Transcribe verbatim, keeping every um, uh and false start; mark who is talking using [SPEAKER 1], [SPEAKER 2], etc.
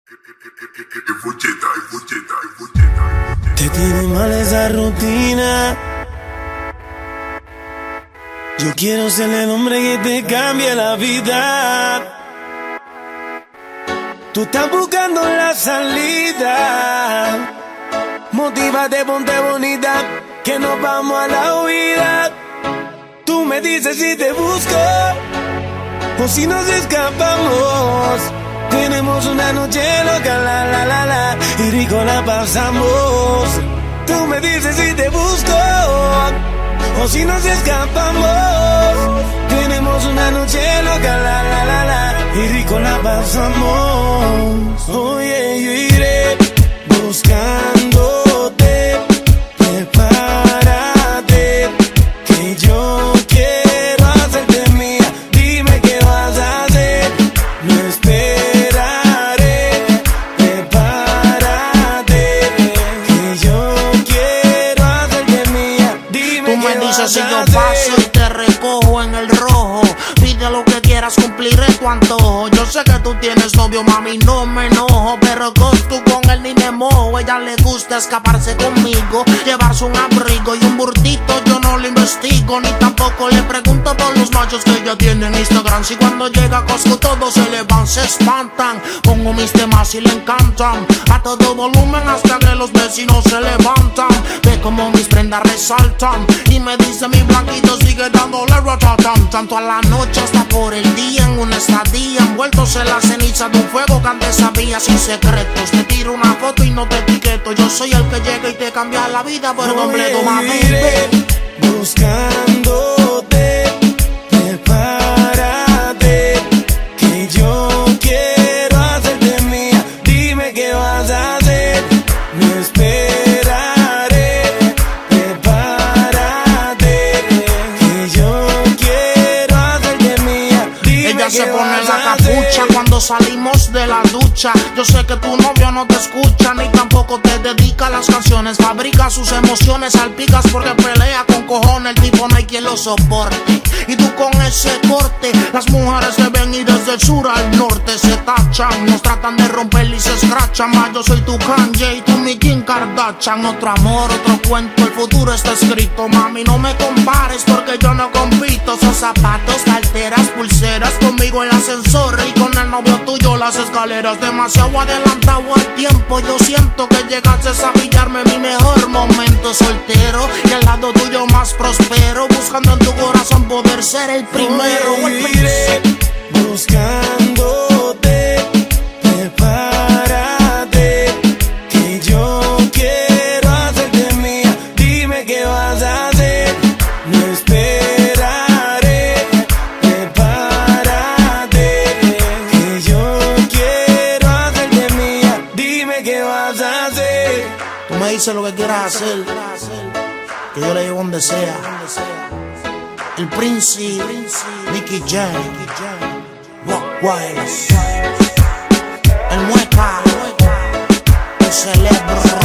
[SPEAKER 1] Te tiene mal esa rutina. Yo quiero ser el hombre que te cambie la vida. Tú estás buscando la salida. Motívate, ponte bonita, que nos vamos a la huida. Tú me dices si te busco o si nos escapamos. Tenemos una noche loca, la la la la, y rico la pasamos. Tú me dices si te busco o si nos escapamos. Tenemos una noche loca, la la la la, y rico la pasamos. Oye, yo iré buscándote. Prepárate, que yo quiero hacerte mía. Dime qué vas a hacer. No esperaré. Prepárate, que yo quiero hacerte mía. Dime
[SPEAKER 2] Tú me
[SPEAKER 1] qué
[SPEAKER 2] dices
[SPEAKER 1] vas
[SPEAKER 2] si
[SPEAKER 1] a
[SPEAKER 2] yo
[SPEAKER 1] hacer.
[SPEAKER 2] paso y te recojo en el rojo. Pide lo que quieras, cumpliré tu antojo. Yo sé que tú tienes novio, mami, no me enojo, pero tú con él ni me mojo. Ella le gusta escaparse conmigo, llevarse un abrigo y un burtito. Yo no lo investigo, ni tampoco le pregunto por los machos que ella tiene en Instagram. Si cuando llega a Costco todos se le van, se espantan. Pongo mis temas y le encantan a todo volumen hasta que los vecinos se levantan. Ve como mis prendas resaltan y me dice mi blanquito sigue dándole ratatam. Tanto a la noche hasta por el día, en una estadía envueltos en la ceniza de un fuego que antes sabía sin secretos. Te tiro una foto y no te etiqueto. Yo soy el que llega y te cambia la vida por completo, mami.
[SPEAKER 1] Buscándote, prepárate, que yo quiero hacerte mía. Dime qué vas a hacer. No esperaré. Prepárate, que yo quiero hacerte mía. Dime
[SPEAKER 2] Ella se
[SPEAKER 1] qué
[SPEAKER 2] pone
[SPEAKER 1] vas
[SPEAKER 2] la
[SPEAKER 1] a hacer.
[SPEAKER 2] capucha cuando salimos de la ducha. Yo sé que tu novio no te escucha ni tampoco te dedica las canciones. Fabrica sus emociones, salpicas porque pelea con cojones. El tipo no hay quien lo soporte. Y tú con ese corte, las mujeres te ven y desde el sur al norte se tachan. Nos tratan de romper y se escrachan. Más yo soy tu Kanye y tú mi Kim Kardashian. Otro amor, otro cuento, el futuro está escrito. Mami, no me compares porque yo no compito. Son zapatos, carteras, pulseras, conmigo el ascensor y con el novio tuyo las escaleras. Demasiado adelantado al tiempo, yo siento que llegaste a pillarme mi mejor momento soltero y al lado tuyo más prospero, buscando en tu corazón poder ser el primero.
[SPEAKER 1] Hoy iré buscándote, prepárate, que yo quiero hacerte mía. Dime qué vas a hacer. No esperaré. Prepárate, que yo quiero hacerte mía. Dime qué vas a hacer.
[SPEAKER 2] Tú me dices lo que quieras hacer, que yo le llevo donde sea. El Príncipe, Nicky Jam, Rock Wireless, el Mueca, el Celebro.